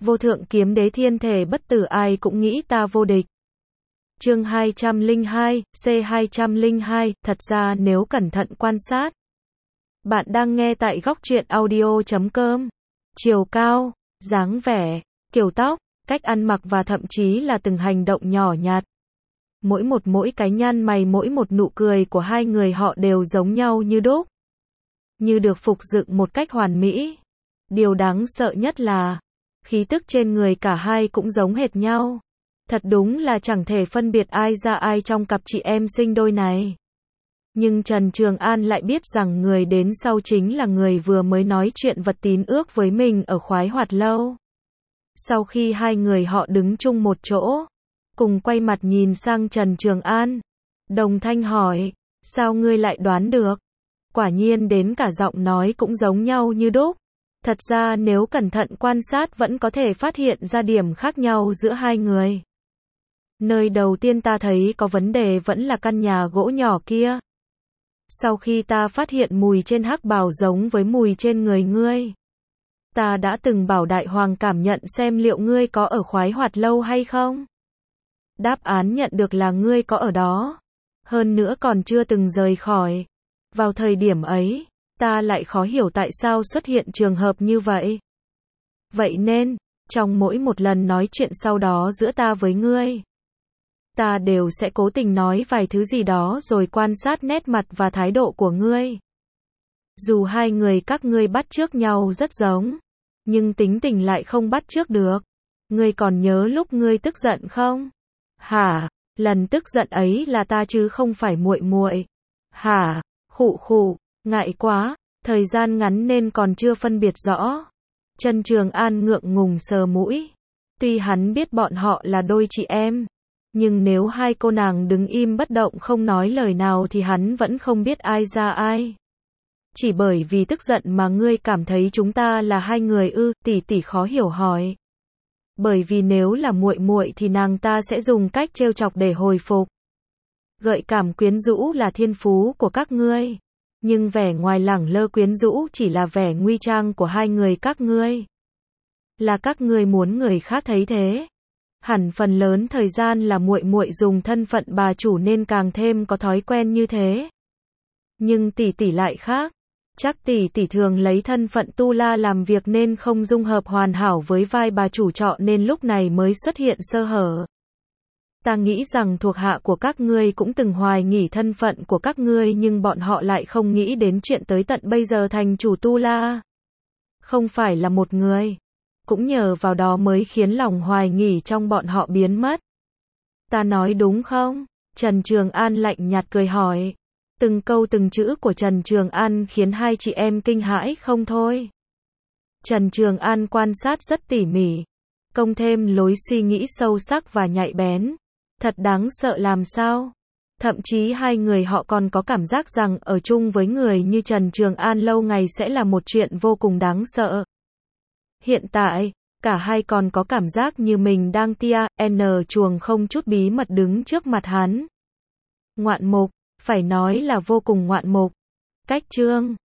Vô thượng kiếm đế thiên thể bất tử ai cũng nghĩ ta vô địch. Chương 202, C202, thật ra nếu cẩn thận quan sát. Bạn đang nghe tại góc truyện audio.com. Chiều cao, dáng vẻ, kiểu tóc, cách ăn mặc và thậm chí là từng hành động nhỏ nhặt. Mỗi cái nhăn mày, mỗi một nụ cười của hai người họ đều giống nhau như đúc. Như được phục dựng một cách hoàn mỹ. Điều đáng sợ nhất là khí tức trên người cả hai cũng giống hệt nhau. Thật đúng là chẳng thể phân biệt ai ra ai trong cặp chị em sinh đôi này. Nhưng Trần Trường An lại biết rằng người đến sau chính là người vừa mới nói chuyện vật tín ước với mình ở Khoái Hoạt Lâu. Sau khi hai người họ đứng chung một chỗ, cùng quay mặt nhìn sang Trần Trường An, đồng thanh hỏi, sao ngươi lại đoán được? Quả nhiên đến cả giọng nói cũng giống nhau như đúc. Thật ra nếu cẩn thận quan sát vẫn có thể phát hiện ra điểm khác nhau giữa hai người. Nơi đầu tiên ta thấy có vấn đề vẫn là căn nhà gỗ nhỏ kia. Sau khi ta phát hiện mùi trên hắc bào giống với mùi trên người ngươi, ta đã từng bảo Đại Hoàng cảm nhận xem liệu ngươi có ở Khoái Hoạt Lâu hay không. Đáp án nhận được là ngươi có ở đó. Hơn nữa còn chưa từng rời khỏi. Vào thời điểm ấy, ta lại khó hiểu tại sao xuất hiện trường hợp như vậy. Vậy nên, trong mỗi một lần nói chuyện sau đó giữa ta với ngươi, ta đều sẽ cố tình nói vài thứ gì đó rồi quan sát nét mặt và thái độ của ngươi. Dù hai người các ngươi bắt chước nhau rất giống, nhưng tính tình lại không bắt chước được. Ngươi còn nhớ lúc ngươi tức giận không? Hả? Lần tức giận ấy là ta chứ không phải muội muội. Hả? Khụ khụ, ngại quá, thời gian ngắn nên còn chưa phân biệt rõ. Trần Trường An ngượng ngùng sờ mũi. Tuy hắn biết bọn họ là đôi chị em, nhưng nếu hai cô nàng đứng im bất động không nói lời nào thì hắn vẫn không biết ai ra ai. Chỉ bởi vì tức giận mà ngươi cảm thấy chúng ta là hai người ư? Tỷ tỷ khó hiểu hỏi. Bởi vì nếu là muội muội thì nàng ta sẽ dùng cách trêu chọc để hồi phục. Gợi cảm quyến rũ là thiên phú của các ngươi, nhưng vẻ ngoài lẳng lơ quyến rũ chỉ là vẻ nguy trang của hai người các ngươi. Là các ngươi muốn người khác thấy thế. Hẳn phần lớn thời gian là muội muội dùng thân phận bà chủ nên càng thêm có thói quen như thế. Nhưng tỷ tỷ lại khác. Chắc tỷ tỷ thường lấy thân phận tu la làm việc nên không dung hợp hoàn hảo với vai bà chủ trọ nên lúc này mới xuất hiện sơ hở. Ta nghĩ rằng thuộc hạ của các ngươi cũng từng hoài nghi thân phận của các ngươi nhưng bọn họ lại không nghĩ đến chuyện tới tận bây giờ thành chủ tu la. Không phải là một người. Cũng nhờ vào đó mới khiến lòng hoài nghi trong bọn họ biến mất. Ta nói đúng không? Trần Trường An lạnh nhạt cười hỏi. Từng câu từng chữ của Trần Trường An khiến hai chị em kinh hãi không thôi. Trần Trường An quan sát rất tỉ mỉ, cộng thêm lối suy nghĩ sâu sắc và nhạy bén. Thật đáng sợ làm sao? Thậm chí hai người họ còn có cảm giác rằng ở chung với người như Trần Trường An lâu ngày sẽ là một chuyện vô cùng đáng sợ. Hiện tại, cả hai còn có cảm giác như mình đang chuồng không chút bí mật đứng trước mặt hắn. Ngoạn mục, phải nói là vô cùng ngoạn mục. Cách chương